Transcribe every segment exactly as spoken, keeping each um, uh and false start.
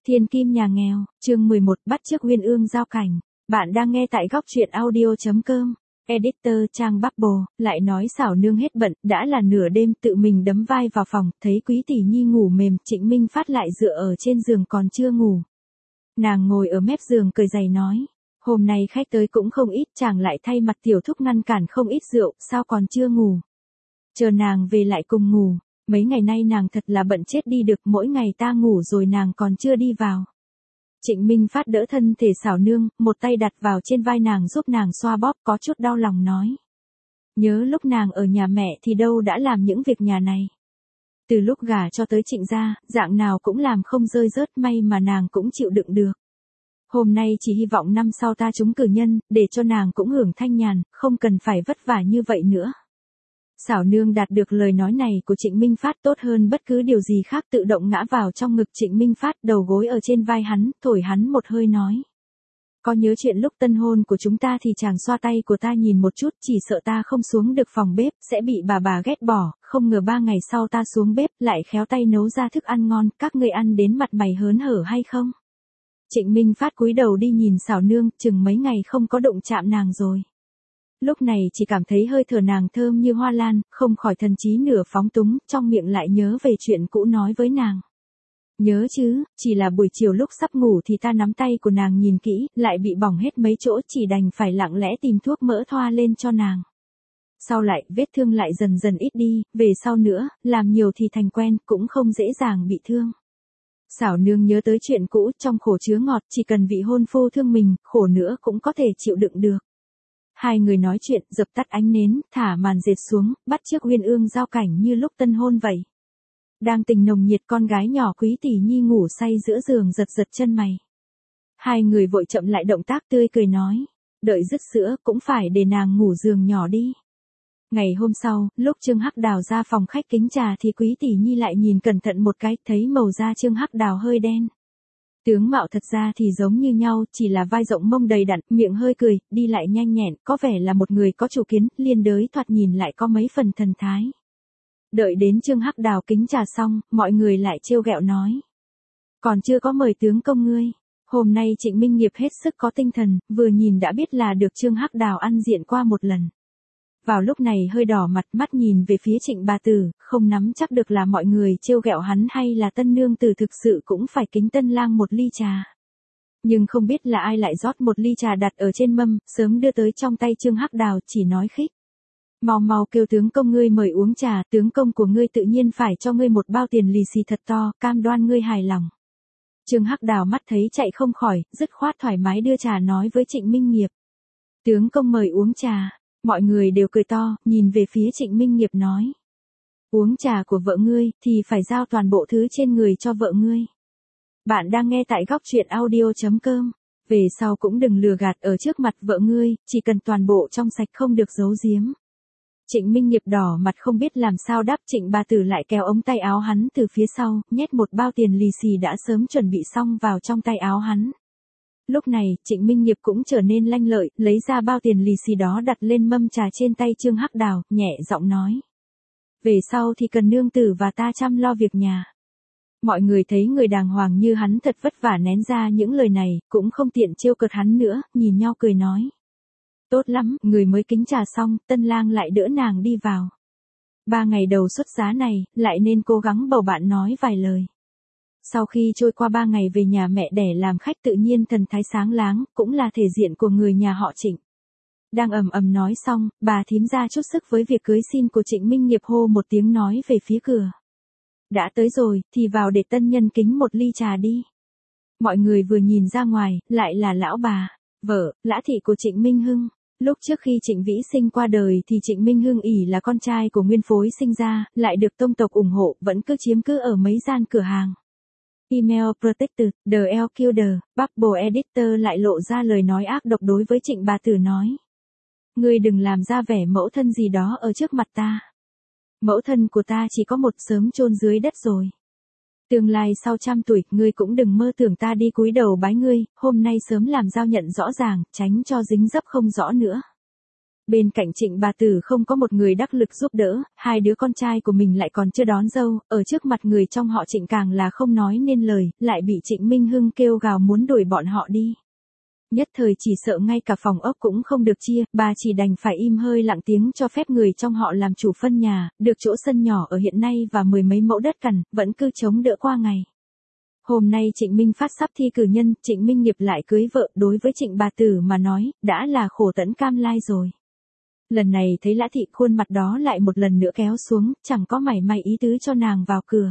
Thiên kim nhà nghèo, chương mười một, bắt chước uyên ương giao cảnh. Bạn đang nghe tại góc truyện audio chấm com. Editor Trang Bubble, lại nói xảo nương hết bận, đã là nửa đêm tự mình đấm vai vào phòng, thấy Quý tỷ nhi ngủ mềm, Trịnh Minh Phát lại dựa ở trên giường còn chưa ngủ. Nàng ngồi ở mép giường cười giày nói, hôm nay khách tới cũng không ít, chàng lại thay mặt tiểu thúc ngăn cản không ít rượu, sao còn chưa ngủ. Chờ nàng về lại cùng ngủ. Mấy ngày nay nàng thật là bận chết đi được, mỗi ngày ta ngủ rồi nàng còn chưa đi vào. Trịnh Minh Phát đỡ thân thể xảo nương, một tay đặt vào trên vai nàng giúp nàng xoa bóp, có chút đau lòng nói. Nhớ lúc nàng ở nhà mẹ thì đâu đã làm những việc nhà này. Từ lúc gả cho tới Trịnh gia, dạng nào cũng làm không rơi rớt, may mà nàng cũng chịu đựng được. Hôm nay chỉ hy vọng năm sau ta trúng cử nhân, để cho nàng cũng hưởng thanh nhàn, không cần phải vất vả như vậy nữa. Xảo nương đạt được lời nói này của Trịnh Minh Phát tốt hơn bất cứ điều gì khác, tự động ngã vào trong ngực Trịnh Minh Phát, đầu gối ở trên vai hắn, thổi hắn một hơi nói. Có nhớ chuyện lúc tân hôn của chúng ta thì chàng xoa tay của ta nhìn một chút, chỉ sợ ta không xuống được phòng bếp, sẽ bị bà bà ghét bỏ, không ngờ ba ngày sau ta xuống bếp, lại khéo tay nấu ra thức ăn ngon, các ngươi ăn đến mặt mày hớn hở hay không? Trịnh Minh Phát cúi đầu đi nhìn xảo nương, chừng mấy ngày không có đụng chạm nàng rồi. Lúc này chỉ cảm thấy hơi thở nàng thơm như hoa lan, không khỏi thần trí nửa phóng túng, trong miệng lại nhớ về chuyện cũ nói với nàng. Nhớ chứ, chỉ là buổi chiều lúc sắp ngủ thì ta nắm tay của nàng nhìn kỹ, lại bị bỏng hết mấy chỗ, chỉ đành phải lặng lẽ tìm thuốc mỡ thoa lên cho nàng. Sau lại, vết thương lại dần dần ít đi, về sau nữa, làm nhiều thì thành quen, cũng không dễ dàng bị thương. Xảo nương nhớ tới chuyện cũ, trong khổ chứa ngọt, chỉ cần vị hôn phu thương mình, khổ nữa cũng có thể chịu đựng được. Hai người nói chuyện, dập tắt ánh nến, thả màn dệt xuống, bắt chước uyên ương giao cảnh như lúc tân hôn vậy. Đang tình nồng nhiệt, con gái nhỏ Quý tỷ nhi ngủ say giữa giường giật giật chân mày. Hai người vội chậm lại động tác, tươi cười nói, đợi dứt sữa cũng phải để nàng ngủ giường nhỏ đi. Ngày hôm sau, lúc Trương Hắc Đào ra phòng khách kính trà thì Quý tỷ nhi lại nhìn cẩn thận một cái, thấy màu da Trương Hắc Đào hơi đen. Tướng mạo thật ra thì giống như nhau, chỉ là vai rộng mông đầy đặn, miệng hơi cười, đi lại nhanh nhẹn, có vẻ là một người có chủ kiến, liên đới thoạt nhìn lại có mấy phần thần thái. Đợi đến Trương Hắc Đào kính trà xong, mọi người lại trêu ghẹo nói. Còn chưa có mời tướng công ngươi. Hôm nay Trịnh Minh Nghiệp hết sức có tinh thần, vừa nhìn đã biết là được Trương Hắc Đào ăn diện qua một lần. Vào lúc này hơi đỏ mặt, mắt nhìn về phía Trịnh bà tử, không nắm chắc được là mọi người trêu ghẹo hắn hay là tân nương tử thực sự cũng phải kính tân lang một ly trà. Nhưng không biết là ai lại rót một ly trà đặt ở trên mâm, sớm đưa tới trong tay Trương Hắc Đào, chỉ nói khích. Mau mau kêu tướng công ngươi mời uống trà, tướng công của ngươi tự nhiên phải cho ngươi một bao tiền lì xì thật to, cam đoan ngươi hài lòng. Trương Hắc Đào mắt thấy chạy không khỏi, dứt khoát thoải mái đưa trà nói với Trịnh Minh Nghiệp. Tướng công mời uống trà. Mọi người đều cười to, nhìn về phía Trịnh Minh Nghiệp nói. Uống trà của vợ ngươi, thì phải giao toàn bộ thứ trên người cho vợ ngươi. Bạn đang nghe tại góc truyện audio chấm com. Về sau cũng đừng lừa gạt ở trước mặt vợ ngươi, chỉ cần toàn bộ trong sạch không được giấu giếm. Trịnh Minh Nghiệp đỏ mặt không biết làm sao đáp, Trịnh bà tử lại kéo ống tay áo hắn từ phía sau, nhét một bao tiền lì xì đã sớm chuẩn bị xong vào trong tay áo hắn. Lúc này, Trịnh Minh Nghiệp cũng trở nên lanh lợi, lấy ra bao tiền lì xì đó đặt lên mâm trà trên tay Trương Hắc Đào, nhẹ giọng nói. Về sau thì cần nương tử và ta chăm lo việc nhà. Mọi người thấy người đàng hoàng như hắn thật vất vả nén ra những lời này, cũng không tiện trêu cợt hắn nữa, nhìn nhau cười nói. Tốt lắm, người mới kính trà xong, tân lang lại đỡ nàng đi vào. Ba ngày đầu xuất giá này, lại nên cố gắng bầu bạn nói vài lời. Sau khi trôi qua ba ngày về nhà mẹ đẻ làm khách tự nhiên thần thái sáng láng, cũng là thể diện của người nhà họ Trịnh. Đang ầm ầm nói xong, bà thím ra chút sức với việc cưới xin của Trịnh Minh Nghiệp hô một tiếng nói về phía cửa. Đã tới rồi, thì vào để tân nhân kính một ly trà đi. Mọi người vừa nhìn ra ngoài, lại là lão bà, vợ, Lã thị của Trịnh Minh Hưng. Lúc trước khi Trịnh Vĩ Sinh qua đời thì Trịnh Minh Hưng ỷ là con trai của nguyên phối sinh ra, lại được tông tộc ủng hộ, vẫn cứ chiếm cứ ở mấy gian cửa hàng. Email Protected, The L Killer, Bubble Editor lại lộ ra lời nói ác độc đối với Trịnh bà tử nói. Ngươi đừng làm ra vẻ mẫu thân gì đó ở trước mặt ta. Mẫu thân của ta chỉ có một, sớm chôn dưới đất rồi. Tương lai sau trăm tuổi, ngươi cũng đừng mơ tưởng ta đi cúi đầu bái ngươi, hôm nay sớm làm giao nhận rõ ràng, tránh cho dính dấp không rõ nữa. Bên cạnh Trịnh bà tử không có một người đắc lực giúp đỡ, hai đứa con trai của mình lại còn chưa đón dâu, ở trước mặt người trong họ Trịnh càng là không nói nên lời, lại bị Trịnh Minh Hưng kêu gào muốn đuổi bọn họ đi. Nhất thời chỉ sợ ngay cả phòng ốc cũng không được chia, bà chỉ đành phải im hơi lặng tiếng cho phép người trong họ làm chủ phân nhà, được chỗ sân nhỏ ở hiện nay và mười mấy mẫu đất cằn, vẫn cứ chống đỡ qua ngày. Hôm nay Trịnh Minh Phát sắp thi cử nhân, Trịnh Minh Nghiệp lại cưới vợ, đối với Trịnh bà tử mà nói, đã là khổ tẫn cam lai rồi. Lần này thấy Lã Thị khuôn mặt đó lại một lần nữa kéo xuống, chẳng có mảy may ý tứ cho nàng vào cửa.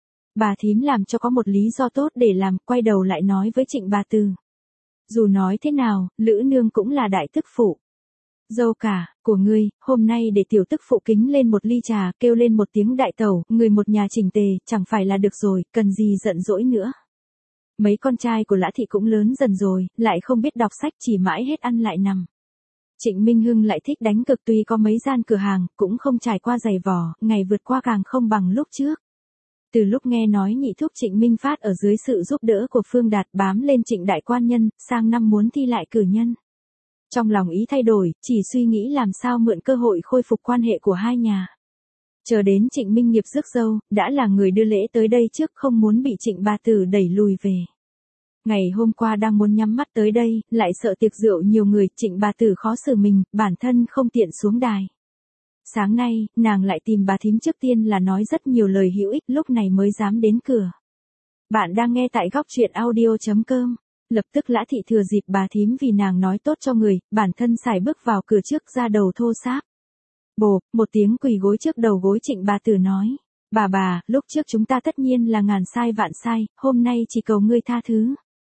Bà thím làm cho có một lý do tốt để làm, quay đầu lại nói với Trịnh bà tử. Dù nói thế nào, Lữ Nương cũng là đại tức phụ. Dâu cả, của ngươi, hôm nay để tiểu tức phụ kính lên một ly trà, kêu lên một tiếng đại tẩu, người một nhà chỉnh tề, chẳng phải là được rồi, cần gì giận dỗi nữa. Mấy con trai của Lã Thị cũng lớn dần rồi, lại không biết đọc sách, chỉ mãi hết ăn lại nằm. Trịnh Minh Hưng lại thích đánh cực, tuy có mấy gian cửa hàng, cũng không trải qua giày vò, ngày vượt qua càng không bằng lúc trước. Từ lúc nghe nói nhị thúc Trịnh Minh Phát ở dưới sự giúp đỡ của Phương Đạt bám lên Trịnh đại quan nhân, sang năm muốn thi lại cử nhân. Trong lòng ý thay đổi, chỉ suy nghĩ làm sao mượn cơ hội khôi phục quan hệ của hai nhà. Chờ đến Trịnh Minh Nghiệp rước dâu, đã là người đưa lễ tới đây trước, không muốn bị Trịnh bà tử đẩy lùi về. Ngày hôm qua đang muốn nhắm mắt tới đây, lại sợ tiệc rượu nhiều người, Trịnh bà tử khó xử mình, bản thân không tiện xuống đài. Sáng nay, nàng lại tìm bà thím trước tiên là nói rất nhiều lời hữu ích, lúc này mới dám đến cửa. Bạn đang nghe tại góc truyện audio chấm com. Lập tức Lã Thị thừa dịp bà thím vì nàng nói tốt cho người, bản thân xài bước vào cửa trước ra đầu thô sáp. Bộp, một tiếng quỳ gối trước đầu gối Trịnh bà tử nói. Bà bà, lúc trước chúng ta tất nhiên là ngàn sai vạn sai, hôm nay chỉ cầu ngươi tha thứ.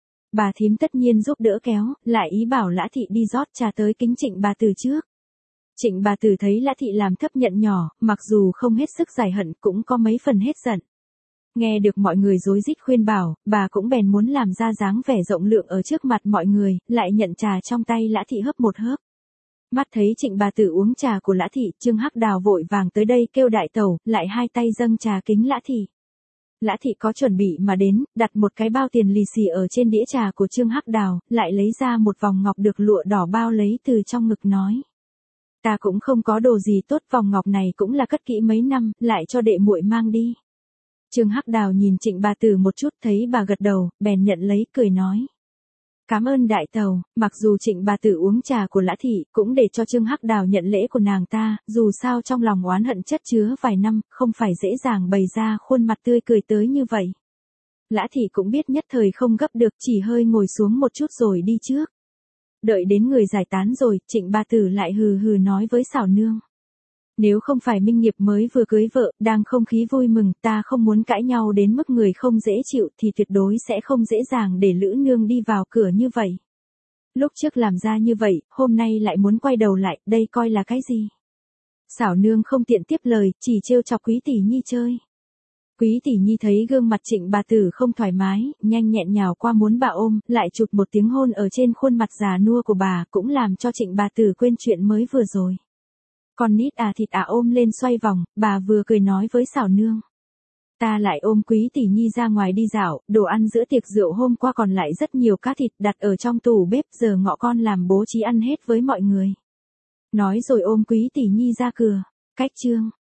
Bà thím tất nhiên giúp đỡ kéo, lại ý bảo Lã Thị đi rót trà tới kính Trịnh bà tử trước. Trịnh bà tử thấy Lã Thị làm thấp nhận nhỏ, mặc dù không hết sức giải hận cũng có mấy phần hết giận. Nghe được mọi người rối rít khuyên bảo, bà cũng bèn muốn làm ra dáng vẻ rộng lượng ở trước mặt mọi người, lại nhận trà trong tay Lã Thị hớp một hớp. Mắt thấy Trịnh bà tử uống trà của Lã Thị, Trương Hắc Đào vội vàng tới đây kêu đại tẩu, lại hai tay dâng trà kính Lã Thị. Lã Thị có chuẩn bị mà đến, đặt một cái bao tiền lì xì ở trên đĩa trà của Trương Hắc Đào, lại lấy ra một vòng ngọc được lụa đỏ bao lấy từ trong ngực nói. Ta cũng không có đồ gì tốt, vòng ngọc này cũng là cất kỹ mấy năm, lại cho đệ muội mang đi. Trương Hắc Đào nhìn Trịnh bà tử một chút, thấy bà gật đầu, bèn nhận lấy, cười nói. Cảm ơn đại tẩu. Mặc dù Trịnh bà tử uống trà của Lã Thị, cũng để cho Trương Hắc Đào nhận lễ của nàng ta, dù sao trong lòng oán hận chất chứa vài năm, không phải dễ dàng bày ra khuôn mặt tươi cười tới như vậy. Lã Thị cũng biết nhất thời không gấp được, chỉ hơi ngồi xuống một chút rồi đi trước. Đợi đến người giải tán rồi, Trịnh bà tử lại hừ hừ nói với xảo nương. Nếu không phải Minh Nghiệp mới vừa cưới vợ, đang không khí vui mừng, ta không muốn cãi nhau đến mức người không dễ chịu thì tuyệt đối sẽ không dễ dàng để Lữ Nương đi vào cửa như vậy. Lúc trước làm ra như vậy, hôm nay lại muốn quay đầu lại, đây coi là cái gì? Xảo nương không tiện tiếp lời, chỉ trêu chọc Quý tỷ nhi chơi. Quý tỷ nhi thấy gương mặt Trịnh bà tử không thoải mái, nhanh nhẹn nhào qua muốn bà ôm, lại chụp một tiếng hôn ở trên khuôn mặt già nua của bà, cũng làm cho Trịnh bà tử quên chuyện mới vừa rồi. Con nít à thịt à ôm lên xoay vòng, bà vừa cười nói với xảo nương. Ta lại ôm Quý tỷ nhi ra ngoài đi dạo, đồ ăn giữa tiệc rượu hôm qua còn lại rất nhiều cá thịt đặt ở trong tủ bếp, giờ ngọ con làm bố trí ăn hết với mọi người. Nói rồi ôm Quý tỷ nhi ra cửa. Cách chương.